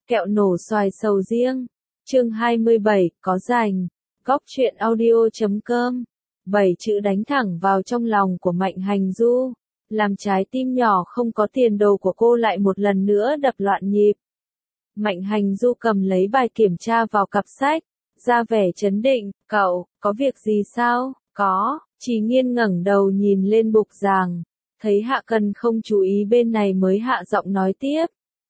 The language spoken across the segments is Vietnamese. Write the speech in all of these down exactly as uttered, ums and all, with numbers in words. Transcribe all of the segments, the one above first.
Kẹo nổ xoài sầu riêng. Chương hai mươi bảy, có rảnh. Góc truyện audio chấm com. Bảy chữ đánh thẳng vào trong lòng của Mạnh Hành Du, làm trái tim nhỏ không có tiền đồ của cô lại một lần nữa đập loạn nhịp. Mạnh Hành Du cầm lấy bài kiểm tra vào cặp sách, ra vẻ trấn định, "Cậu, có việc gì sao?" "Có." Trì Nghiên ngẩng đầu nhìn lên bục giảng, thấy Hạ Cần không chú ý bên này mới hạ giọng nói tiếp.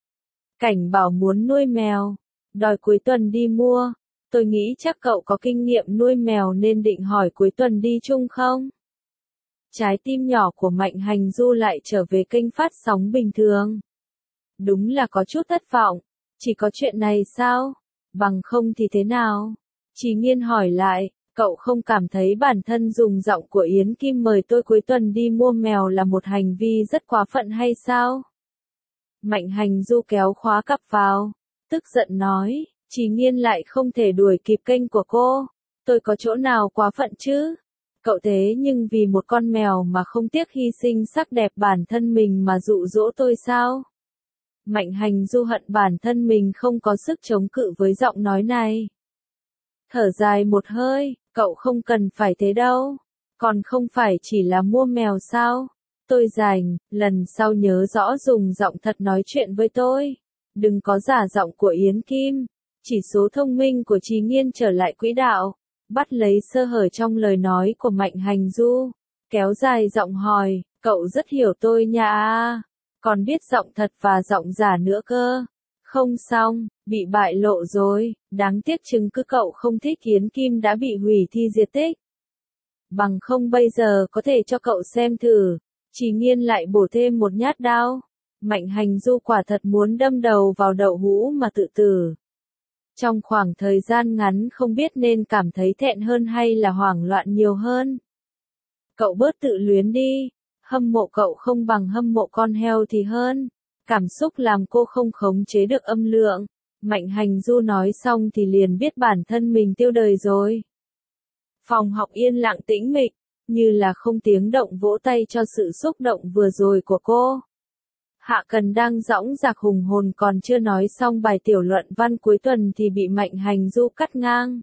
"Cảnh bảo muốn nuôi mèo, đòi cuối tuần đi mua. Tôi nghĩ chắc cậu có kinh nghiệm nuôi mèo nên định hỏi cuối tuần đi chung không?" Trái tim nhỏ của Mạnh Hành Du lại trở về kênh phát sóng bình thường. Đúng là có chút thất vọng, chỉ có chuyện này sao? Bằng không thì thế nào? Trì Nghiên hỏi lại, cậu không cảm thấy bản thân dùng giọng của Yến Kim mời tôi cuối tuần đi mua mèo là một hành vi rất quá phận hay sao? Mạnh Hành Du kéo khóa cặp vào, tức giận nói, Trì Nghiên lại không thể đuổi kịp kênh của cô. Tôi có chỗ nào quá phận chứ? Cậu thế nhưng vì một con mèo mà không tiếc hy sinh sắc đẹp bản thân mình mà dụ dỗ tôi sao? Mạnh Hành Du hận bản thân mình không có sức chống cự với giọng nói này. Thở dài một hơi, cậu không cần phải thế đâu. Còn không phải chỉ là mua mèo sao? Tôi rảnh, lần sau nhớ rõ dùng giọng thật nói chuyện với tôi. Đừng có giả giọng của Yến Kim. Chỉ số thông minh của Trì Nghiên trở lại quỹ đạo, bắt lấy sơ hở trong lời nói của Mạnh Hành Du, kéo dài giọng hỏi, cậu rất hiểu tôi nha à, còn biết giọng thật và giọng giả nữa cơ. Không xong, bị bại lộ rồi, đáng tiếc chứng cứ cậu không thích Yến Kim đã bị hủy thi diệt tích. Bằng không bây giờ có thể cho cậu xem thử. Trì Nghiên lại bổ thêm một nhát đao. Mạnh Hành Du quả thật muốn đâm đầu vào đậu hũ mà tự tử. Trong khoảng thời gian ngắn không biết nên cảm thấy thẹn hơn hay là hoảng loạn nhiều hơn. Cậu bớt tự luyến đi, hâm mộ cậu không bằng hâm mộ con heo thì hơn. Cảm xúc làm cô không khống chế được âm lượng. Mạnh Hành Du nói xong thì liền biết bản thân mình tiêu đời rồi. Phòng học yên lặng tĩnh mịch, như là không tiếng động vỗ tay cho sự xúc động vừa rồi của cô. Hạ Cần đang dõng dạc hùng hồn còn chưa nói xong bài tiểu luận văn cuối tuần thì bị Mạnh Hành Du cắt ngang.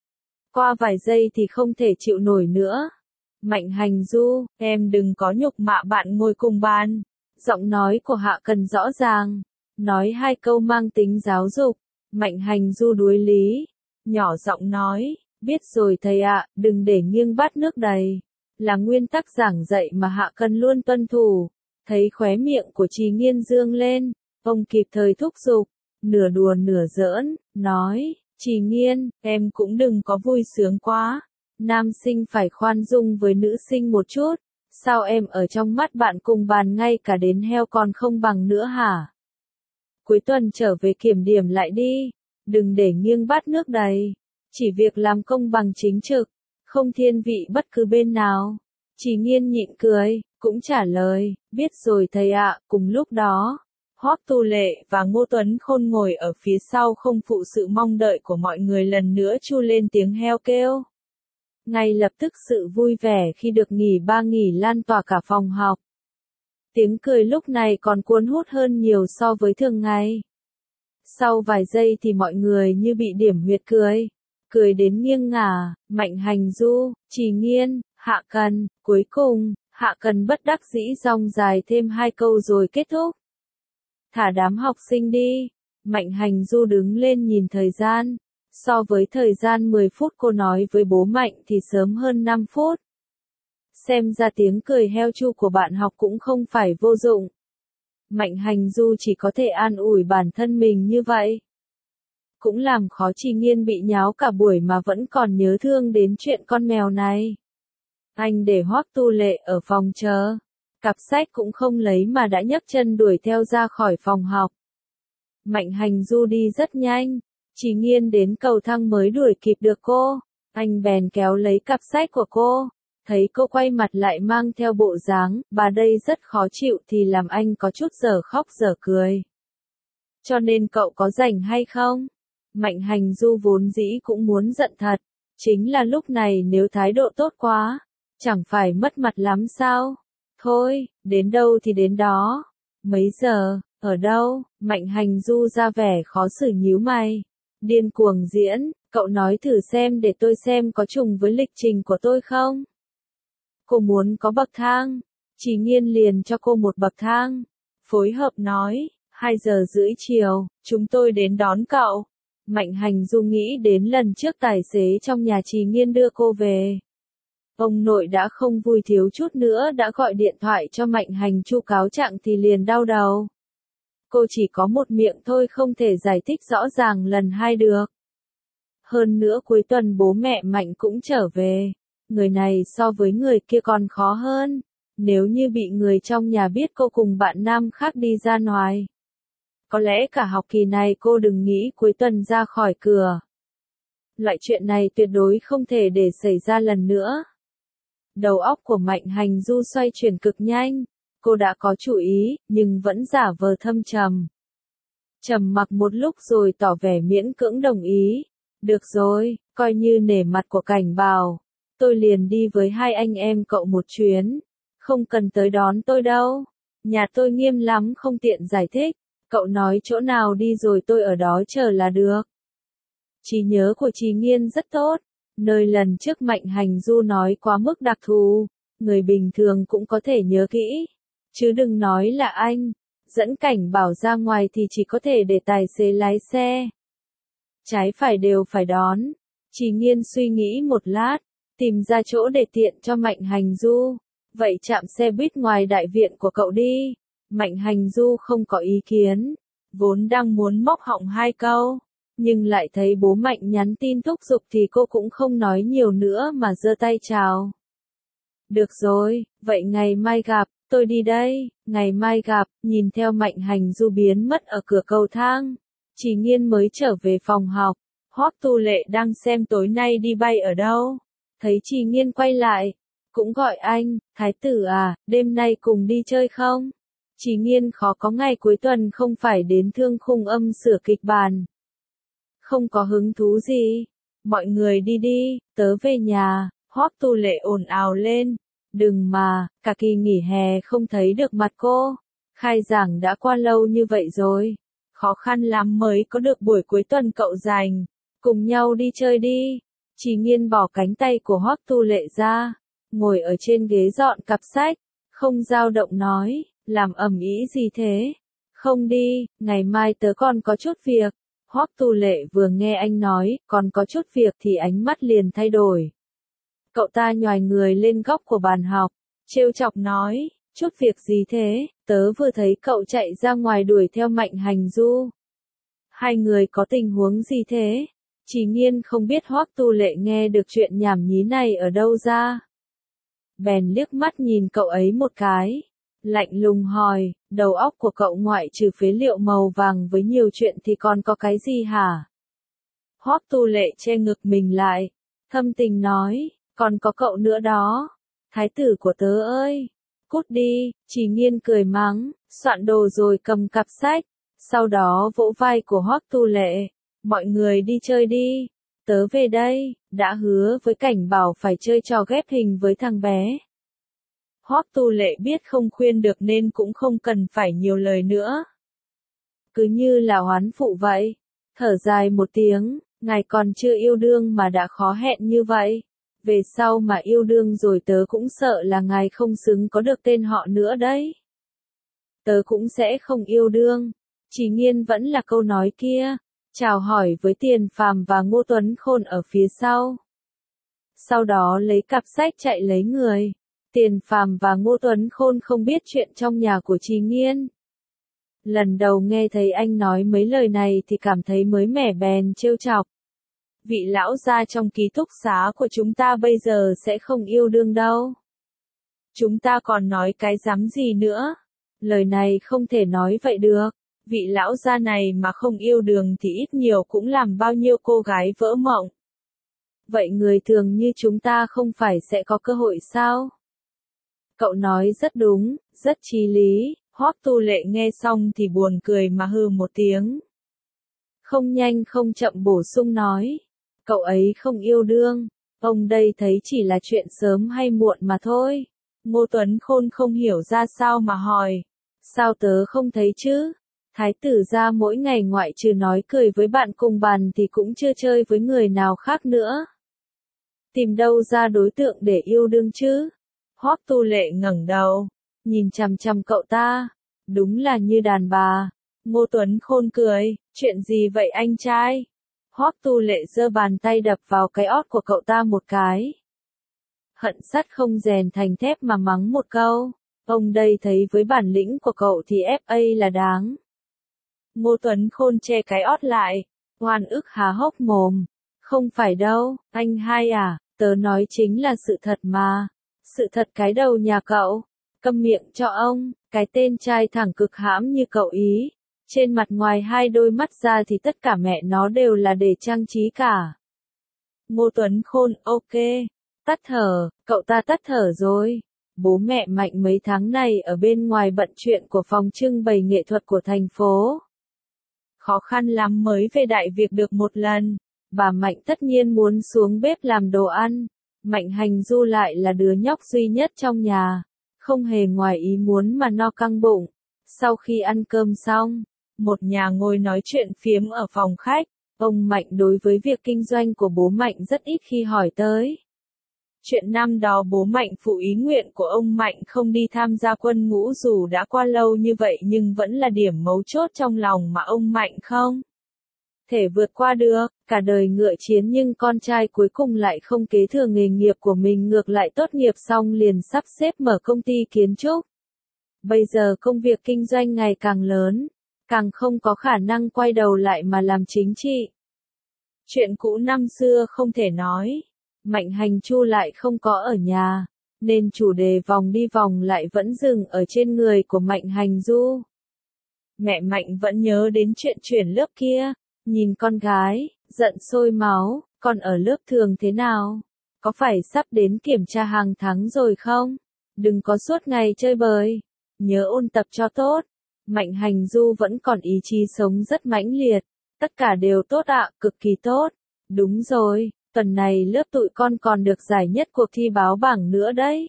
Qua vài giây thì không thể chịu nổi nữa. Mạnh Hành Du, em đừng có nhục mạ bạn ngồi cùng bàn. Giọng nói của Hạ Cần rõ ràng, nói hai câu mang tính giáo dục. Mạnh Hành Du đuối lý, nhỏ giọng nói, biết rồi thầy ạ, đừng để nghiêng bát nước đầy. Là nguyên tắc giảng dạy mà Hạ Cần luôn tuân thủ. Thấy khóe miệng của Trì Nghiên dương lên, ông kịp thời thúc giục, nửa đùa nửa giỡn, nói, Trì Nghiên, em cũng đừng có vui sướng quá. Nam sinh phải khoan dung với nữ sinh một chút. Sao em ở trong mắt bạn cùng bàn ngay cả đến heo còn không bằng nữa hả? Cuối tuần trở về kiểm điểm lại đi. Đừng để nghiêng bát nước đầy. Chỉ việc làm công bằng chính trực, không thiên vị bất cứ bên nào. Trì Nghiên nhịn cười, cũng trả lời, biết rồi thầy ạ. Cùng lúc đó, Hoắc Tu Lệ và Ngô Tuấn Khôn ngồi ở phía sau không phụ sự mong đợi của mọi người lần nữa chu lên tiếng heo kêu. Ngay lập tức sự vui vẻ khi được nghỉ ba nghỉ lan tỏa cả phòng học. Tiếng cười lúc này còn cuốn hút hơn nhiều so với thường ngày. Sau vài giây thì mọi người như bị điểm huyệt cười. Cười đến nghiêng ngả, Mạnh Hành Du, Trì Nghiên, Hạ Cần, cuối cùng, Hạ Cần bất đắc dĩ dòng dài thêm hai câu rồi kết thúc. Thả đám học sinh đi. Mạnh Hành Du đứng lên nhìn thời gian. So với thời gian mười phút cô nói với bố Mạnh thì sớm hơn năm phút. Xem ra tiếng cười heo chu của bạn học cũng không phải vô dụng. Mạnh Hành Du chỉ có thể an ủi bản thân mình như vậy. Cũng làm khó Trì Nghiên bị nháo cả buổi mà vẫn còn nhớ thương đến chuyện con mèo này. Anh để Hoắc Tu Lệ ở phòng chờ. Cặp sách cũng không lấy mà đã nhấc chân đuổi theo ra khỏi phòng học. Mạnh Hành Du đi rất nhanh. Trì Nghiên đến cầu thang mới đuổi kịp được cô. Anh bèn kéo lấy cặp sách của cô. Thấy cô quay mặt lại mang theo bộ dáng, bà đây rất khó chịu thì làm anh có chút dở khóc dở cười. Cho nên cậu có rảnh hay không? Mạnh Hành Du vốn dĩ cũng muốn giận thật. Chính là lúc này nếu thái độ tốt quá, chẳng phải mất mặt lắm sao? Thôi, đến đâu thì đến đó. Mấy giờ? Ở đâu? Mạnh Hành Du ra vẻ khó xử nhíu mày. Điên cuồng diễn, cậu nói thử xem để tôi xem có trùng với lịch trình của tôi không? Cô muốn có bậc thang. Chỉ Nghiên liền cho cô một bậc thang. Phối hợp nói, hai giờ rưỡi chiều, chúng tôi đến đón cậu. Mạnh Hành Du nghĩ đến lần trước tài xế trong nhà Trì Nghiên đưa cô về. Ông nội đã không vui thiếu chút nữa đã gọi điện thoại cho Mạnh Hành Chu cáo trạng thì liền đau đầu. Cô chỉ có một miệng thôi không thể giải thích rõ ràng lần hai được. Hơn nữa cuối tuần bố mẹ Mạnh cũng trở về. Người này so với người kia còn khó hơn. Nếu như bị người trong nhà biết cô cùng bạn nam khác đi ra ngoài. Có lẽ cả học kỳ này cô đừng nghĩ cuối tuần ra khỏi cửa. Loại chuyện này tuyệt đối không thể để xảy ra lần nữa. Đầu óc của Mạnh Hành Du xoay chuyển cực nhanh. Cô đã có chủ ý, nhưng vẫn giả vờ thâm trầm. Trầm mặc một lúc rồi tỏ vẻ miễn cưỡng đồng ý. Được rồi, coi như nể mặt của Cảnh Bào. Tôi liền đi với hai anh em cậu một chuyến. Không cần tới đón tôi đâu. Nhà tôi nghiêm lắm không tiện giải thích. Cậu nói chỗ nào đi rồi tôi ở đó chờ là được. Trí nhớ của Trì Nghiên rất tốt. Nơi lần trước Mạnh Hành Du nói quá mức đặc thù. Người bình thường cũng có thể nhớ kỹ. Chứ đừng nói là anh. Dẫn Cảnh Bảo ra ngoài thì chỉ có thể để tài xế lái xe. Trái phải đều phải đón. Trì Nghiên suy nghĩ một lát. Tìm ra chỗ để tiện cho Mạnh Hành Du. Vậy chạm xe buýt ngoài đại viện của cậu đi. Mạnh Hành Du không có ý kiến. Vốn đang muốn móc họng hai câu. Nhưng lại thấy bố Mạnh nhắn tin thúc giục thì cô cũng không nói nhiều nữa mà giơ tay chào. Được rồi, vậy ngày mai gặp, tôi đi đây, ngày mai gặp, nhìn theo Mạnh Hành Du biến mất ở cửa cầu thang. Trì Nghiên mới trở về phòng học. Hoắc Tu Lệ đang xem tối nay đi bay ở đâu. Thấy Trì Nghiên quay lại. Cũng gọi anh, Thái tử à, đêm nay cùng đi chơi không? Trì Nghiên khó có ngày cuối tuần không phải đến Thương Khung Âm sửa kịch bản. Không có hứng thú gì. Mọi người đi đi, tớ về nhà. Hoắc Tu Lệ ồn ào lên. Đừng mà, cả kỳ nghỉ hè không thấy được mặt cô. Khai giảng đã qua lâu như vậy rồi. Khó khăn lắm mới có được buổi cuối tuần cậu dành. Cùng nhau đi chơi đi. Trì Nghiên bỏ cánh tay của Hoắc Tu Lệ ra. Ngồi ở trên ghế dọn cặp sách. Không dao động nói, làm ầm ĩ gì thế? Không đi, ngày mai tớ còn có chút việc. Hoắc Tu Lệ vừa nghe anh nói, còn có chút việc thì ánh mắt liền thay đổi. Cậu ta nhoài người lên góc của bàn học, trêu chọc nói, chút việc gì thế, tớ vừa thấy cậu chạy ra ngoài đuổi theo Mạnh Hành Du. Hai người có tình huống gì thế? Trì Nghiên không biết Hoắc Tu Lệ nghe được chuyện nhảm nhí này ở đâu ra. Bèn liếc mắt nhìn cậu ấy một cái. Lạnh lùng hỏi, đầu óc của cậu ngoại trừ phế liệu màu vàng với nhiều chuyện thì còn có cái gì hả? Hoắc Tu Lệ che ngực mình lại. Thâm tình nói, còn có cậu nữa đó. Thái tử của tớ ơi. Cút đi, Trì Nghiên cười mắng, soạn đồ rồi cầm cặp sách. Sau đó vỗ vai của Hoắc Tu Lệ. Mọi người đi chơi đi. Tớ về đây, đã hứa với Cảnh Bảo phải chơi trò ghép hình với thằng bé. Hoắc Tu Lệ biết không khuyên được nên cũng không cần phải nhiều lời nữa. Cứ như là hoán phụ vậy. Thở dài một tiếng, ngài còn chưa yêu đương mà đã khó hẹn như vậy. Về sau mà yêu đương rồi tớ cũng sợ là ngài không xứng có được tên họ nữa đấy. Tớ cũng sẽ không yêu đương. Trì Nghiên vẫn là câu nói kia. Chào hỏi với Tiền Phàm và Ngô Tuấn Khôn ở phía sau. Sau đó lấy cặp sách chạy lấy người. Tiền Phàm và Ngô Tuấn Khôn không biết chuyện trong nhà của Trì Nghiên. Lần đầu nghe thấy anh nói mấy lời này thì cảm thấy mới mẻ bèn trêu chọc. Vị lão gia trong ký túc xá của chúng ta bây giờ sẽ không yêu đương đâu. Chúng ta còn nói cái dám gì nữa. Lời này không thể nói vậy được. Vị lão gia này mà không yêu đương thì ít nhiều cũng làm bao nhiêu cô gái vỡ mộng. Vậy người thường như chúng ta không phải sẽ có cơ hội sao? Cậu nói rất đúng, rất chí lý. Hoắc Tu Lệ nghe xong thì buồn cười mà hừ một tiếng. Không nhanh không chậm bổ sung nói. Cậu ấy không yêu đương. Ông đây thấy chỉ là chuyện sớm hay muộn mà thôi. Ngô Tuấn Khôn không hiểu ra sao mà hỏi. Sao tớ không thấy chứ? Thái tử gia mỗi ngày ngoại trừ nói cười với bạn cùng bàn thì cũng chưa chơi với người nào khác nữa. Tìm đâu ra đối tượng để yêu đương chứ? Hoắc Tu Lệ ngẩng đầu, nhìn chằm chằm cậu ta, đúng là như đàn bà. Ngô Tuấn Khôn cười, chuyện gì vậy anh trai? Hoắc Tu Lệ giơ bàn tay đập vào cái ót của cậu ta một cái. Hận sắt không rèn thành thép mà mắng một câu, ông đây thấy với bản lĩnh của cậu thì ép a là đáng. Ngô Tuấn Khôn che cái ót lại, oan ức há hốc mồm. Không phải đâu, anh hai à, tớ nói chính là sự thật mà. Sự thật cái đầu nhà cậu. Câm miệng cho ông, cái tên trai thẳng cực hãm như cậu ý. Trên mặt ngoài hai đôi mắt ra thì tất cả mẹ nó đều là để trang trí cả. Ngô Tuấn Khôn, ok. Tắt thở, cậu ta tắt thở rồi. Bố mẹ Mạnh mấy tháng này ở bên ngoài bận chuyện của phòng trưng bày nghệ thuật của thành phố. Khó khăn lắm mới về Đại Việt được một lần. Bà Mạnh tất nhiên muốn xuống bếp làm đồ ăn. Mạnh Hành Du lại là đứa nhóc duy nhất trong nhà. Không hề ngoài ý muốn mà no căng bụng. Sau khi ăn cơm xong, một nhà ngồi nói chuyện phiếm ở phòng khách. Ông Mạnh đối với việc kinh doanh của bố Mạnh rất ít khi hỏi tới. Chuyện năm đó bố Mạnh phụ ý nguyện của ông Mạnh không đi tham gia quân ngũ dù đã qua lâu như vậy nhưng vẫn là điểm mấu chốt trong lòng mà ông Mạnh không thể vượt qua được. Cả đời ngựa chiến nhưng con trai cuối cùng lại không kế thừa nghề nghiệp của mình, ngược lại tốt nghiệp xong liền sắp xếp mở công ty kiến trúc. Bây giờ công việc kinh doanh ngày càng lớn, càng không có khả năng quay đầu lại mà làm chính trị. Chuyện cũ năm xưa không thể nói. Mạnh Hành Chu lại không có ở nhà, nên chủ đề vòng đi vòng lại vẫn dừng ở trên người của Mạnh Hành Du. Mẹ Mạnh vẫn nhớ đến chuyện chuyển lớp kia, nhìn con gái, giận sôi máu, con ở lớp thường thế nào? Có phải sắp đến kiểm tra hàng tháng rồi không? Đừng có suốt ngày chơi bời, nhớ ôn tập cho tốt. Mạnh Hành Du vẫn còn ý chí sống rất mãnh liệt, tất cả đều tốt ạ, cực kỳ tốt. Đúng rồi. Tuần này lớp tụi con còn được giải nhất cuộc thi báo bảng nữa đấy.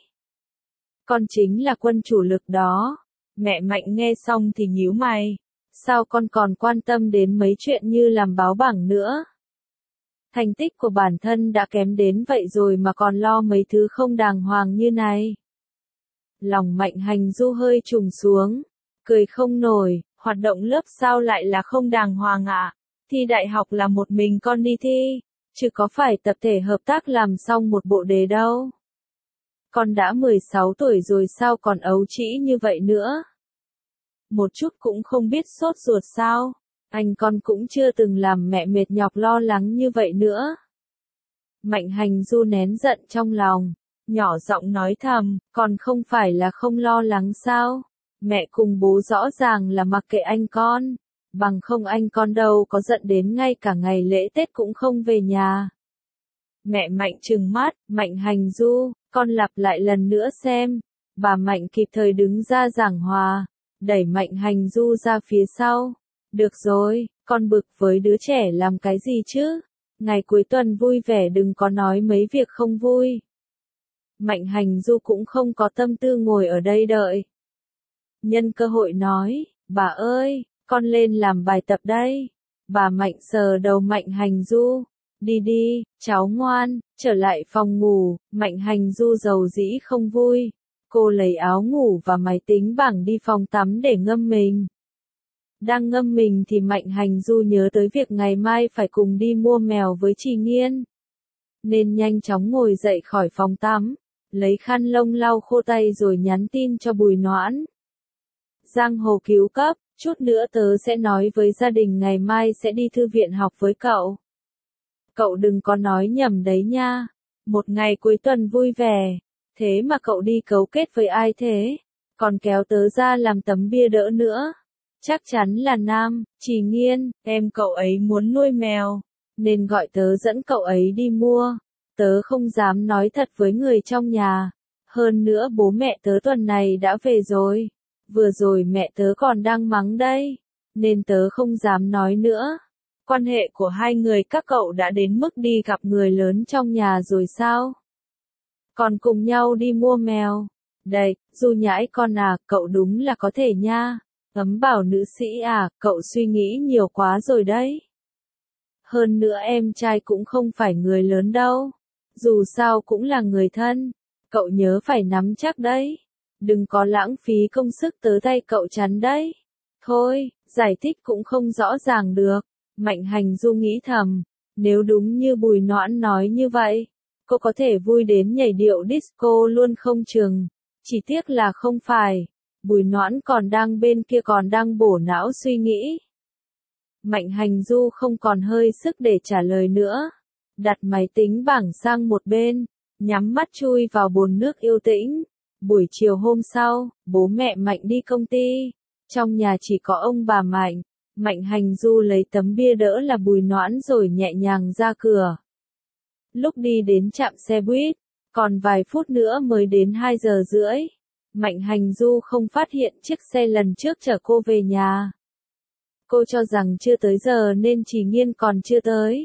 Con chính là quân chủ lực đó. Mẹ Mạnh nghe xong thì nhíu mày. Sao con còn quan tâm đến mấy chuyện như làm báo bảng nữa? Thành tích của bản thân đã kém đến vậy rồi mà còn lo mấy thứ không đàng hoàng như này. Lòng Mạnh Hành Du hơi trùng xuống. Cười không nổi, hoạt động lớp sao lại là không đàng hoàng ạ? À? Thi đại học là một mình con đi thi. Chứ có phải tập thể hợp tác làm xong một bộ đề đâu. Con đã mười sáu tuổi rồi sao còn ấu trĩ như vậy nữa? Một chút cũng không biết sốt ruột sao? Anh con cũng chưa từng làm mẹ mệt nhọc lo lắng như vậy nữa. Mạnh Hành Du nén giận trong lòng, nhỏ giọng nói thầm, còn không phải là không lo lắng sao? Mẹ cùng bố rõ ràng là mặc kệ anh con. Bằng không anh con đâu có giận đến ngay cả ngày lễ Tết cũng không về nhà. Mẹ Mạnh trừng mắt, Mạnh Hành Du, con lặp lại lần nữa xem. Bà Mạnh kịp thời đứng ra giảng hòa, đẩy Mạnh Hành Du ra phía sau. Được rồi, con bực với đứa trẻ làm cái gì chứ? Ngày cuối tuần vui vẻ đừng có nói mấy việc không vui. Mạnh Hành Du cũng không có tâm tư ngồi ở đây đợi. Nhân cơ hội nói, bà ơi, con lên làm bài tập đây. Bà Mạnh sờ đầu Mạnh Hành Du. Đi đi, cháu ngoan, trở lại phòng ngủ. Mạnh Hành Du giàu dĩ không vui. Cô lấy áo ngủ và máy tính bảng đi phòng tắm để ngâm mình. Đang ngâm mình thì Mạnh Hành Du nhớ tới việc ngày mai phải cùng đi mua mèo với Trì Nghiên. Nên nhanh chóng ngồi dậy khỏi phòng tắm, lấy khăn lông lau khô tay rồi nhắn tin cho Bùi Noãn. Giang hồ cứu cấp, chút nữa tớ sẽ nói với gia đình ngày mai sẽ đi thư viện học với cậu. Cậu đừng có nói nhầm đấy nha. Một ngày cuối tuần vui vẻ. Thế mà cậu đi cấu kết với ai thế? Còn kéo tớ ra làm tấm bia đỡ nữa. Chắc chắn là Nam, Trì Nghiên, em cậu ấy muốn nuôi mèo. Nên gọi tớ dẫn cậu ấy đi mua. Tớ không dám nói thật với người trong nhà. Hơn nữa bố mẹ tớ tuần này đã về rồi. Vừa rồi mẹ tớ còn đang mắng đây. Nên tớ không dám nói nữa. Quan hệ của hai người các cậu đã đến mức đi gặp người lớn trong nhà rồi sao? Còn cùng nhau đi mua mèo. Đây, Du Nhãi con à, cậu đúng là có thể nha. Ấm bảo nữ sĩ à, cậu suy nghĩ nhiều quá rồi đấy. Hơn nữa em trai cũng không phải người lớn đâu. Dù sao cũng là người thân. Cậu nhớ phải nắm chắc đấy. Đừng có lãng phí công sức tớ tay cậu chắn đấy. Thôi, giải thích cũng không rõ ràng được. Mạnh Hành Du nghĩ thầm. Nếu đúng như Bùi Noãn nói như vậy, cô có thể vui đến nhảy điệu disco luôn không chừng. Chỉ tiếc là không phải. Bùi Noãn còn đang bên kia còn đang bổ não suy nghĩ. Mạnh Hành Du không còn hơi sức để trả lời nữa. Đặt máy tính bảng sang một bên, nhắm mắt chui vào bồn nước yêu tĩnh. Buổi chiều hôm sau, bố mẹ Mạnh đi công ty. Trong nhà chỉ có ông bà Mạnh. Mạnh Hành Du lấy tấm bia đỡ là Bùi Noãn rồi nhẹ nhàng ra cửa. Lúc đi đến trạm xe buýt, còn vài phút nữa mới đến hai giờ rưỡi. Mạnh Hành Du không phát hiện chiếc xe lần trước chở cô về nhà. Cô cho rằng chưa tới giờ nên Trì Nghiên còn chưa tới.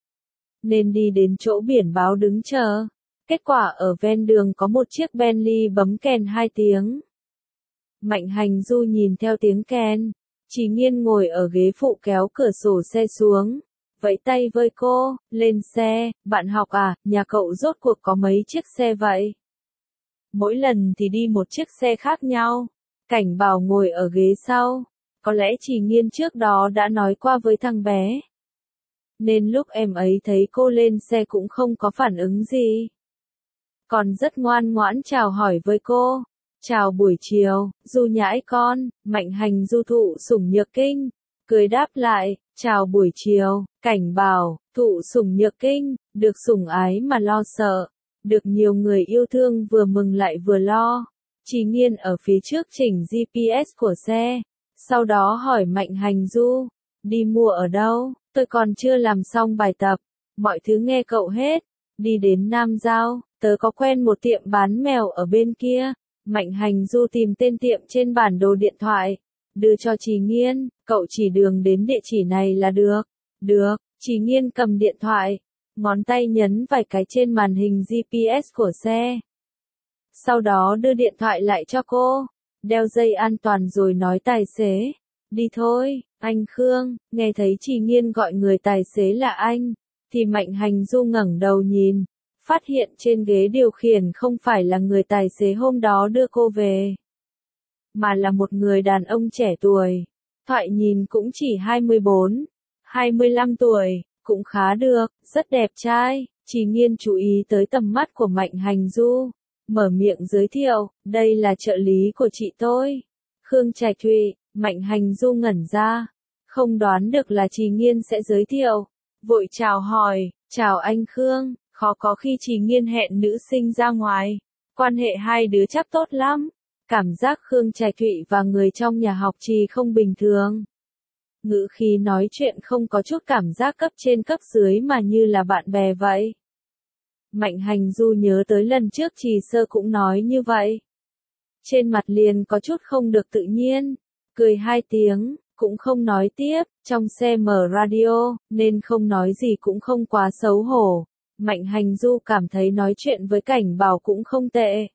Nên đi đến chỗ biển báo đứng chờ. Kết quả ở ven đường có một chiếc Bentley bấm kèn hai tiếng. Mạnh Hành Du nhìn theo tiếng kèn. Trì Nghiên ngồi ở ghế phụ kéo cửa sổ xe xuống. Vẫy tay với cô, lên xe, bạn học à, nhà cậu rốt cuộc có mấy chiếc xe vậy? Mỗi lần thì đi một chiếc xe khác nhau. Cảnh Bảo ngồi ở ghế sau. Có lẽ Trì Nghiên trước đó đã nói qua với thằng bé. Nên lúc em ấy thấy cô lên xe cũng không có phản ứng gì. Còn rất ngoan ngoãn chào hỏi với cô. Chào buổi chiều, Du nhãi con, Mạnh Hành Du thụ sủng nhược kinh. Cười đáp lại, chào buổi chiều, Cảnh Bảo, thụ sủng nhược kinh, được sủng ái mà lo sợ. Được nhiều người yêu thương vừa mừng lại vừa lo. Trì Nghiên ở phía trước chỉnh giê pê ét của xe. Sau đó hỏi Mạnh Hành Du, đi mua ở đâu, tôi còn chưa làm xong bài tập, mọi thứ nghe cậu hết, đi đến Nam Giao, tớ có quen một tiệm bán mèo ở bên kia. Mạnh Hành Du tìm tên tiệm trên bản đồ điện thoại, đưa cho Trì Nghiên, cậu chỉ đường đến địa chỉ này là được. Được, Trì Nghiên cầm điện thoại, ngón tay nhấn vài cái trên màn hình giê pê ét của xe. Sau đó đưa điện thoại lại cho cô. Đeo dây an toàn rồi nói tài xế. Đi thôi, anh Khương. Nghe thấy Trì Nghiên gọi người tài xế là anh, thì Mạnh Hành Du ngẩng đầu nhìn. Phát hiện trên ghế điều khiển không phải là người tài xế hôm đó đưa cô về. Mà là một người đàn ông trẻ tuổi. Thoại nhìn cũng chỉ hai mươi bốn, hai mươi lăm tuổi, cũng khá được, rất đẹp trai. Trì Nghiên chú ý tới tầm mắt của Mạnh Hành Du. Mở miệng giới thiệu, đây là trợ lý của chị tôi. Khương Trạch Thụy. Mạnh Hành Du ngẩn ra. Không đoán được là Trì Nghiên sẽ giới thiệu. Vội chào hỏi, chào anh Khương. Khó có khi Trì Nghiên hẹn nữ sinh ra ngoài. Quan hệ hai đứa chắc tốt lắm. Cảm giác Khương Trạch Thụy và người trong nhà học Trì không bình thường. Ngữ khí nói chuyện không có chút cảm giác cấp trên cấp dưới mà như là bạn bè vậy. Mạnh Hành Du nhớ tới lần trước Trì Sơ cũng nói như vậy. Trên mặt liền có chút không được tự nhiên. Cười hai tiếng, cũng không nói tiếp, trong xe mở radio, nên không nói gì cũng không quá xấu hổ. Mạnh Hành Du cảm thấy nói chuyện với Cảnh Bảo cũng không tệ.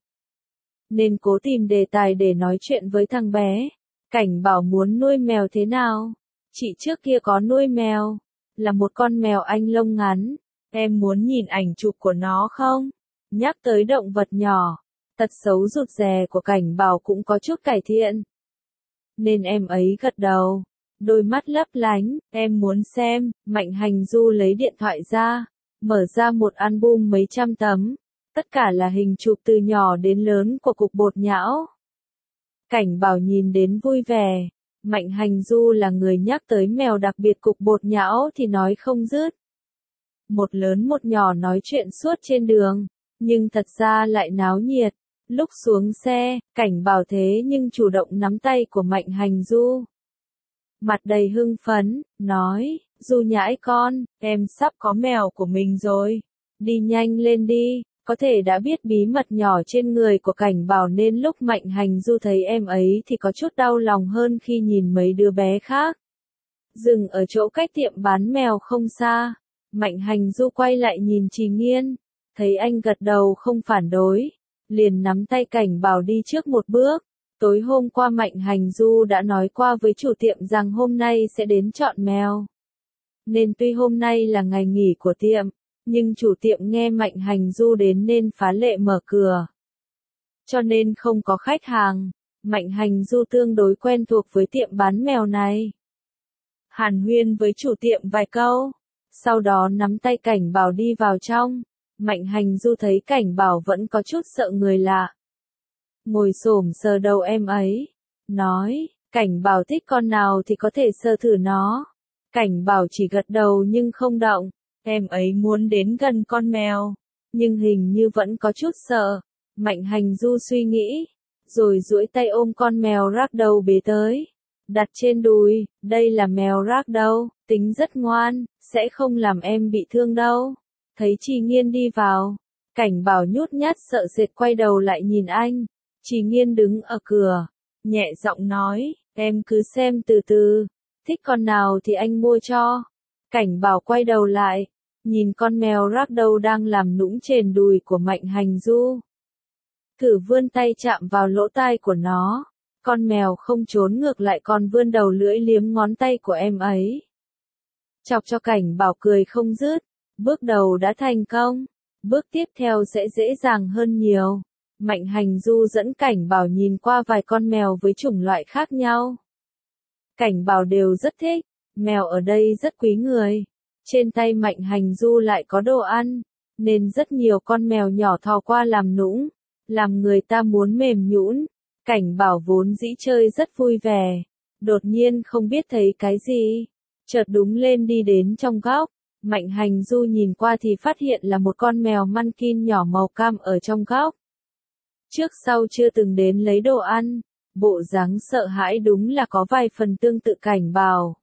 Nên cố tìm đề tài để nói chuyện với thằng bé. Cảnh Bảo muốn nuôi mèo thế nào? Chị trước kia có nuôi mèo. Là một con mèo Anh lông ngắn. Em muốn nhìn ảnh chụp của nó không? Nhắc tới động vật nhỏ, tật xấu rụt rè của Cảnh Bảo cũng có chút cải thiện. Nên em ấy gật đầu. Đôi mắt lấp lánh, em muốn xem. Mạnh Hành Du lấy điện thoại ra. Mở ra một album mấy trăm tấm. Tất cả là hình chụp từ nhỏ đến lớn của cục bột nhão. Cảnh Bảo nhìn đến vui vẻ. Mạnh Hành Du là người nhắc tới mèo đặc biệt cục bột nhão thì nói không dứt. Một lớn một nhỏ nói chuyện suốt trên đường, nhưng thật ra lại náo nhiệt. Lúc xuống xe, Cảnh Bảo thế nhưng chủ động nắm tay của Mạnh Hành Du. Mặt đầy hưng phấn, nói, Du nhãi con, em sắp có mèo của mình rồi. Đi nhanh lên đi, có thể đã biết bí mật nhỏ trên người của Cảnh Bảo nên lúc Mạnh Hành Du thấy em ấy thì có chút đau lòng hơn khi nhìn mấy đứa bé khác. Dừng ở chỗ cách tiệm bán mèo không xa. Mạnh Hành Du quay lại nhìn Trì Nghiên, thấy anh gật đầu không phản đối, liền nắm tay Cảnh Bảo đi trước một bước, Tối hôm qua Mạnh Hành Du đã nói qua với chủ tiệm rằng hôm nay sẽ đến chọn mèo. Nên tuy hôm nay là ngày nghỉ của tiệm, nhưng chủ tiệm nghe Mạnh Hành Du đến nên phá lệ mở cửa. Cho nên không có khách hàng, Mạnh Hành Du tương đối quen thuộc với tiệm bán mèo này. Hàn huyên với chủ tiệm vài câu, sau đó nắm tay Cảnh Bảo đi vào trong. Mạnh Hành Du thấy Cảnh Bảo vẫn có chút sợ người lạ. Ngồi xổm sờ đầu em ấy, nói, Cảnh Bảo thích con nào thì có thể sờ thử nó. Cảnh Bảo chỉ gật đầu nhưng không động, em ấy muốn đến gần con mèo, nhưng hình như vẫn có chút sợ. Mạnh Hành Du suy nghĩ, rồi duỗi tay ôm con mèo ragdoll bế tới, đặt trên đùi, đây là mèo ragdoll, tính rất ngoan, sẽ không làm em bị thương đâu. Thấy Trì Nghiên đi vào, Cảnh Bảo nhút nhát sợ sệt quay đầu lại nhìn anh. Trì Nghiên đứng ở cửa, nhẹ giọng nói, em cứ xem từ từ, thích con nào thì anh mua cho. Cảnh Bảo quay đầu lại, nhìn con mèo ragdoll đang làm nũng trên đùi của Mạnh Hành Du. Thử vươn tay chạm vào lỗ tai của nó, con mèo không trốn ngược lại còn vươn đầu lưỡi liếm ngón tay của em ấy. Chọc cho Cảnh Bảo cười không dứt, bước đầu đã thành công, bước tiếp theo sẽ dễ dàng hơn nhiều. Mạnh Hành Du dẫn Cảnh Bảo nhìn qua vài con mèo với chủng loại khác nhau. Cảnh Bảo đều rất thích, mèo ở đây rất quý người. Trên tay Mạnh Hành Du lại có đồ ăn, nên rất nhiều con mèo nhỏ thò qua làm nũng, làm người ta muốn mềm nhũn. Cảnh Bảo vốn dĩ chơi rất vui vẻ, đột nhiên không biết thấy cái gì, chợt đúng lên đi đến trong góc. Mạnh Hành Du nhìn qua thì phát hiện là một con mèo Munkin nhỏ màu cam ở trong góc. Trước sau chưa từng đến lấy đồ ăn, bộ dáng sợ hãi đúng là có vài phần tương tự Cảnh Bảo.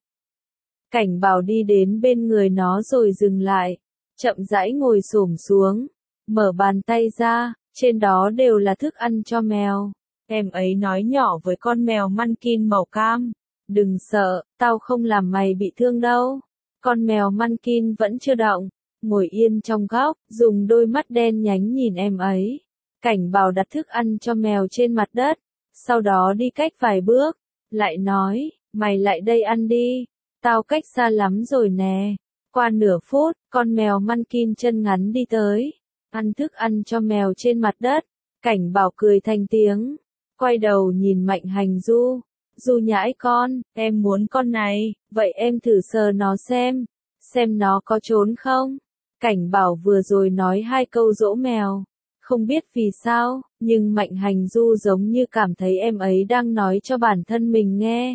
Cảnh Bảo đi đến bên người nó rồi dừng lại, chậm rãi ngồi xổm xuống, mở bàn tay ra, trên đó đều là thức ăn cho mèo. Em ấy nói nhỏ với con mèo Munkin màu cam, đừng sợ, tao không làm mày bị thương đâu. Con mèo Munkin vẫn chưa động, ngồi yên trong góc, dùng đôi mắt đen nhánh nhìn em ấy. Cảnh Bảo đặt thức ăn cho mèo trên mặt đất, sau đó đi cách vài bước, lại nói, mày lại đây ăn đi, tao cách xa lắm rồi nè. Qua nửa phút, con mèo Munkin chân ngắn đi tới, ăn thức ăn cho mèo trên mặt đất. Cảnh Bảo cười thành tiếng, quay đầu nhìn Mạnh Hành Du. Du nhãi con, em muốn con này, vậy em thử sờ nó xem, xem nó có trốn không. Cảnh Bảo vừa rồi nói hai câu dỗ mèo, không biết vì sao, nhưng Mạnh Hành Du giống như cảm thấy em ấy đang nói cho bản thân mình nghe.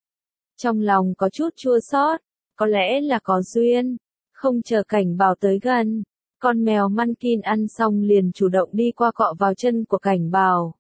Trong lòng có chút chua xót, có lẽ là có duyên. Không chờ Cảnh Bảo tới gần, con mèo Munkin ăn xong liền chủ động đi qua cọ vào chân của Cảnh Bảo.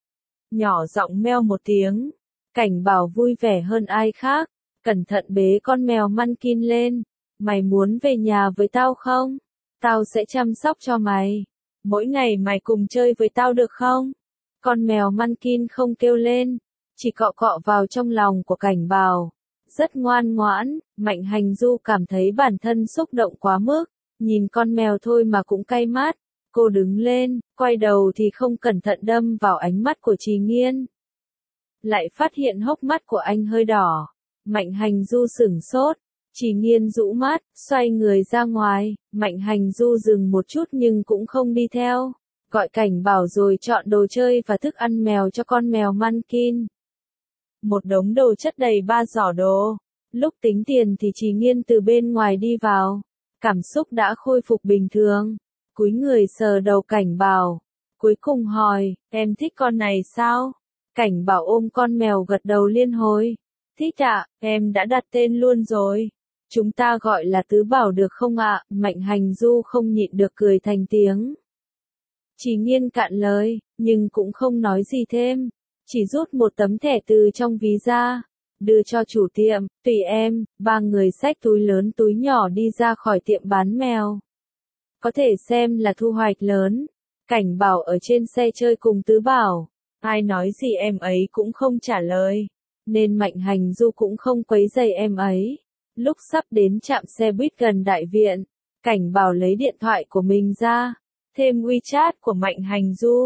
Nhỏ giọng meo một tiếng. Cảnh Bảo vui vẻ hơn ai khác, cẩn thận bế con mèo Munkin lên. Mày muốn về nhà với tao không? Tao sẽ chăm sóc cho mày. Mỗi ngày mày cùng chơi với tao được không? Con mèo Munkin không kêu lên, chỉ cọ cọ vào trong lòng của Cảnh Bảo. Rất ngoan ngoãn. Mạnh Hành Du cảm thấy bản thân xúc động quá mức, nhìn con mèo thôi mà cũng cay mắt. Cô đứng lên, quay đầu thì không cẩn thận đâm vào ánh mắt của Trì Nghiên. Lại phát hiện hốc mắt của anh hơi đỏ. Mạnh Hành Du sửng sốt. Trì Nghiên rũ mắt, xoay người ra ngoài. Mạnh Hành Du dừng một chút nhưng cũng không đi theo. Gọi Cảnh Bảo rồi chọn đồ chơi và thức ăn mèo cho con mèo Munkin. Một đống đồ chất đầy ba giỏ đồ. Lúc tính tiền thì Trì Nghiên từ bên ngoài đi vào. Cảm xúc đã khôi phục bình thường. Cúi người sờ đầu Cảnh Bảo. Cuối cùng hỏi, em thích con này sao? Cảnh Bảo ôm con mèo gật đầu liên hồi. Thích ạ, em đã đặt tên luôn rồi. Chúng ta gọi là Tứ Bảo được không ạ? Mạnh Hành Du không nhịn được cười thành tiếng. Trì Nghiên cạn lời, nhưng cũng không nói gì thêm. Chỉ rút một tấm thẻ từ trong ví ra, đưa cho chủ tiệm, tùy em. Ba người xách túi lớn túi nhỏ đi ra khỏi tiệm bán mèo. Có thể xem là thu hoạch lớn. Cảnh Bảo ở trên xe chơi cùng Tứ Bảo. Ai nói gì em ấy cũng không trả lời, nên Mạnh Hành Du cũng không quấy rầy em ấy. Lúc sắp đến trạm xe buýt gần đại viện, Cảnh Bảo lấy điện thoại của mình ra, thêm WeChat của Mạnh Hành Du,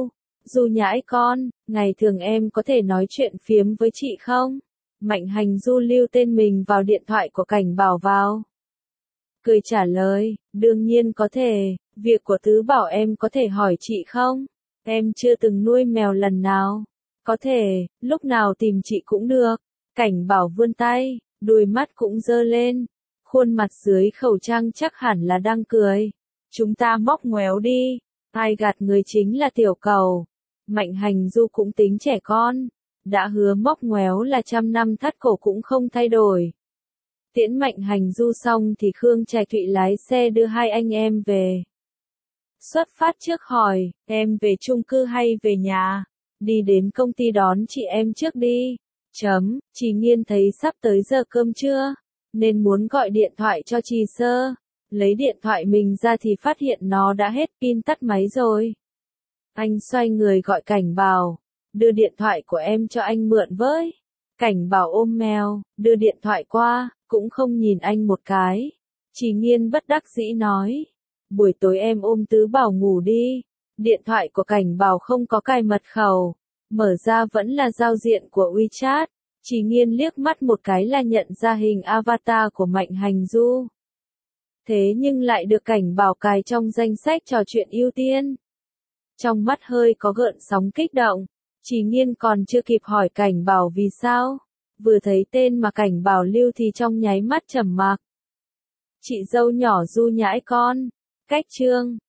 Du nhãi con, ngày thường em có thể nói chuyện phiếm với chị không? Mạnh Hành Du lưu tên mình vào điện thoại của Cảnh Bảo vào. Cười trả lời, đương nhiên có thể, việc của Tứ Bảo em có thể hỏi chị không? Em chưa từng nuôi mèo lần nào. Có thể, lúc nào tìm chị cũng được. Cảnh Bảo vươn tay, đôi mắt cũng dơ lên. Khuôn mặt dưới khẩu trang chắc hẳn là đang cười. Chúng ta móc ngoéo đi. Ai gạt người chính là tiểu cầu. Mạnh Hành Du cũng tính trẻ con. Đã hứa móc ngoéo là trăm năm thắt cổ cũng không thay đổi. Tiễn Mạnh Hành Du xong thì Khương Trạch Thụy lái xe đưa hai anh em về. Xuất phát trước hỏi, em về chung cư hay về nhà? Đi đến công ty đón chị em trước đi. Chấm, Trì Nghiên thấy sắp tới giờ cơm trưa, nên muốn gọi điện thoại cho Trì Sơ. Lấy điện thoại mình ra thì phát hiện nó đã hết pin tắt máy rồi. Anh xoay người gọi Cảnh Bảo, đưa điện thoại của em cho anh mượn với. Cảnh Bảo ôm mèo, đưa điện thoại qua, cũng không nhìn anh một cái. Trì Nghiên bất đắc dĩ nói, buổi tối em ôm Tứ Bảo ngủ đi. Điện thoại của Cảnh Bảo không có cài mật khẩu, mở ra vẫn là giao diện của WeChat. Trì Nghiên liếc mắt một cái là nhận ra hình avatar của Mạnh Hành Du. Thế nhưng lại được Cảnh Bảo cài trong danh sách trò chuyện ưu tiên. Trong mắt hơi có gợn sóng kích động, Trì Nghiên còn chưa kịp hỏi Cảnh Bảo vì sao. Vừa thấy tên mà Cảnh Bảo lưu thì trong nháy mắt trầm mặc. Chị dâu nhỏ Du nhãi con. Cách chương